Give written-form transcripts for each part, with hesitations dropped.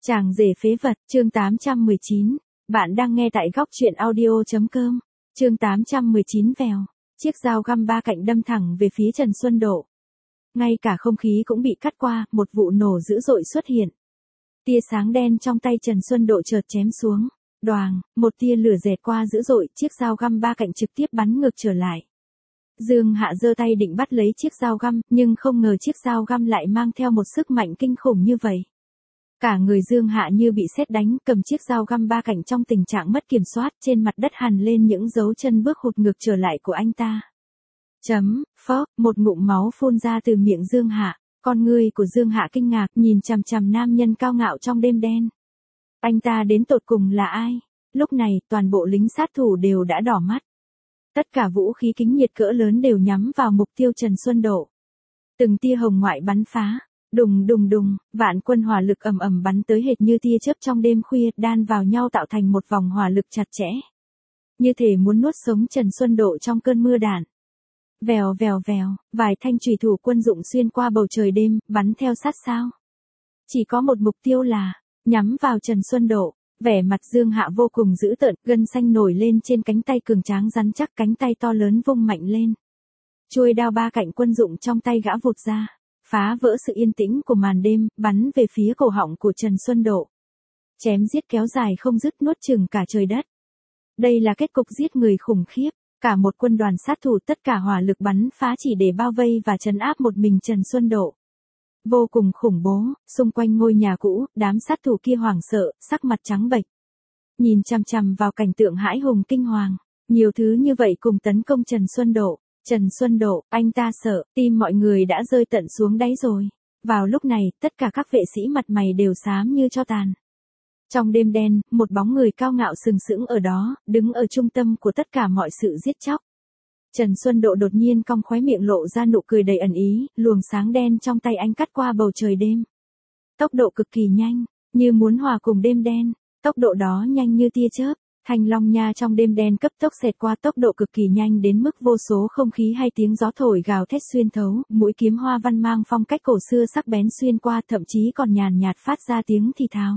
Chàng rể phế vật, chương 819. Bạn đang nghe tại góc truyện audio.com. Chương 819 vèo. Chiếc dao găm ba cạnh đâm thẳng về phía Trần Xuân Độ. Ngay cả không khí cũng bị cắt qua, một vụ nổ dữ dội xuất hiện. Tia sáng đen trong tay Trần Xuân Độ chợt chém xuống. Đoàng, một tia lửa rẹt qua dữ dội, chiếc dao găm ba cạnh trực tiếp bắn ngược trở lại. Dương Hạ giơ tay định bắt lấy chiếc dao găm, nhưng không ngờ chiếc dao găm lại mang theo một sức mạnh kinh khủng như vậy. Cả người Dương Hạ như bị sét đánh, cầm chiếc dao găm ba cạnh trong tình trạng mất kiểm soát, trên mặt đất hằn lên những dấu chân bước hụt ngược trở lại của anh ta. Phốc, một ngụm máu phun ra từ miệng Dương Hạ, con ngươi của Dương Hạ kinh ngạc nhìn chằm chằm nam nhân cao ngạo trong đêm đen. Anh ta đến tột cùng là ai? Lúc này, toàn bộ lính sát thủ đều đã đỏ mắt. Tất cả vũ khí kính nhiệt cỡ lớn đều nhắm vào mục tiêu Trần Xuân Độ. Từng tia hồng ngoại bắn phá. Đùng đùng đùng, vạn quân hỏa lực ầm ầm bắn tới hệt như tia chớp trong đêm khuya, đan vào nhau tạo thành một vòng hỏa lực chặt chẽ. Như thể muốn nuốt sống Trần Xuân Độ trong cơn mưa đạn. Vèo vèo vèo, vài thanh chùy thủ quân dụng xuyên qua bầu trời đêm, bắn theo sát sao. Chỉ có một mục tiêu là nhắm vào Trần Xuân Độ. Vẻ mặt Dương Hạ vô cùng dữ tợn, gân xanh nổi lên trên cánh tay cường tráng rắn chắc, cánh tay to lớn vung mạnh lên. Chuôi đao ba cạnh quân dụng trong tay gã vụt ra, phá vỡ sự yên tĩnh của màn đêm, bắn về phía cổ họng của Trần Xuân Độ. Chém giết kéo dài không dứt, nuốt chửng cả trời đất. Đây là kết cục giết người khủng khiếp, cả một quân đoàn sát thủ tất cả hỏa lực bắn phá chỉ để bao vây và trấn áp một mình Trần Xuân Độ. Vô cùng khủng bố, xung quanh ngôi nhà cũ, đám sát thủ kia hoảng sợ, sắc mặt trắng bệch. Nhìn chằm chằm vào cảnh tượng hãi hùng kinh hoàng, nhiều thứ như vậy cùng tấn công Trần Xuân Độ. Trần Xuân Độ, anh ta sợ, tim mọi người đã rơi tận xuống đáy rồi. Vào lúc này, tất cả các vệ sĩ mặt mày đều xám như tro tàn. Trong đêm đen, một bóng người cao ngạo sừng sững ở đó, đứng ở trung tâm của tất cả mọi sự giết chóc. Trần Xuân Độ đột nhiên cong khóe miệng lộ ra nụ cười đầy ẩn ý, luồng sáng đen trong tay anh cắt qua bầu trời đêm. Tốc độ cực kỳ nhanh, như muốn hòa cùng đêm đen, tốc độ đó nhanh như tia chớp. Thanh long nha trong đêm đen cấp tốc xẹt qua tốc độ cực kỳ nhanh đến mức vô số không khí hay tiếng gió thổi gào thét xuyên thấu, mũi kiếm hoa văn mang phong cách cổ xưa sắc bén xuyên qua, thậm chí còn nhàn nhạt phát ra tiếng thì thào.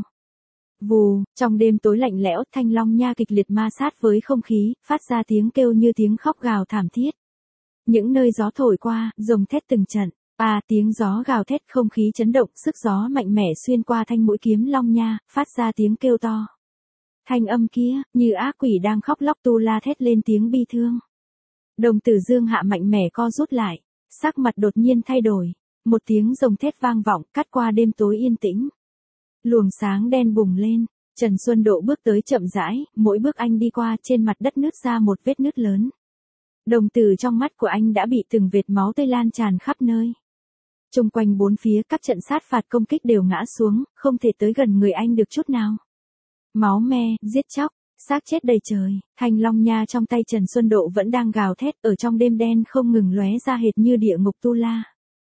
Vù, trong đêm tối lạnh lẽo, thanh long nha kịch liệt ma sát với không khí, phát ra tiếng kêu như tiếng khóc gào thảm thiết. Những nơi gió thổi qua, rồng thét từng trận, tiếng gió gào thét, không khí chấn động, sức gió mạnh mẽ xuyên qua thanh mũi kiếm long nha, phát ra tiếng kêu to. Thanh âm kia, như ác quỷ đang khóc lóc tu la thét lên tiếng bi thương. Đồng tử Dương Hạ mạnh mẽ co rút lại, sắc mặt đột nhiên thay đổi, một tiếng rồng thét vang vọng, cắt qua đêm tối yên tĩnh. Luồng sáng đen bùng lên, Trần Xuân Độ bước tới chậm rãi, mỗi bước anh đi qua trên mặt đất nứt ra một vết nứt lớn. Đồng tử trong mắt của anh đã bị từng vệt máu tươi lan tràn khắp nơi. Xung quanh bốn phía các trận sát phạt công kích đều ngã xuống, không thể tới gần người anh được chút nào. Máu me, giết chóc, xác chết đầy trời, thanh long nha trong tay Trần Xuân Độ vẫn đang gào thét ở trong đêm đen không ngừng lóe ra hệt như địa ngục tu la.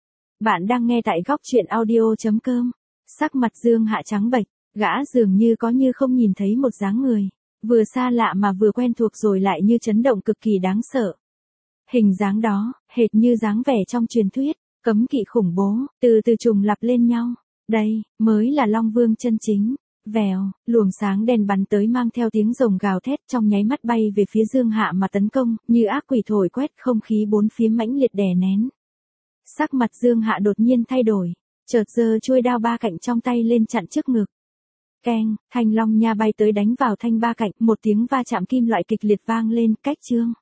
Bạn đang nghe tại góc truyện audio.com. Sắc mặt Dương Hạ trắng bệch, gã dường như có như không nhìn thấy một dáng người, vừa xa lạ mà vừa quen thuộc rồi lại như chấn động cực kỳ đáng sợ. Hình dáng đó, hệt như dáng vẻ trong truyền thuyết, cấm kỵ khủng bố, từ từ trùng lặp lên nhau. Đây, mới là Long Vương chân chính. Vèo, luồng sáng đen bắn tới mang theo tiếng rồng gào thét trong nháy mắt bay về phía Dương Hạ mà tấn công, như ác quỷ thổi quét không khí bốn phía mãnh liệt đè nén. Sắc mặt Dương Hạ đột nhiên thay đổi, chợt giơ chuôi đao ba cạnh trong tay lên chặn trước ngực. Keng, thanh long nha bay tới đánh vào thanh ba cạnh, một tiếng va chạm kim loại kịch liệt vang lên, cách chương.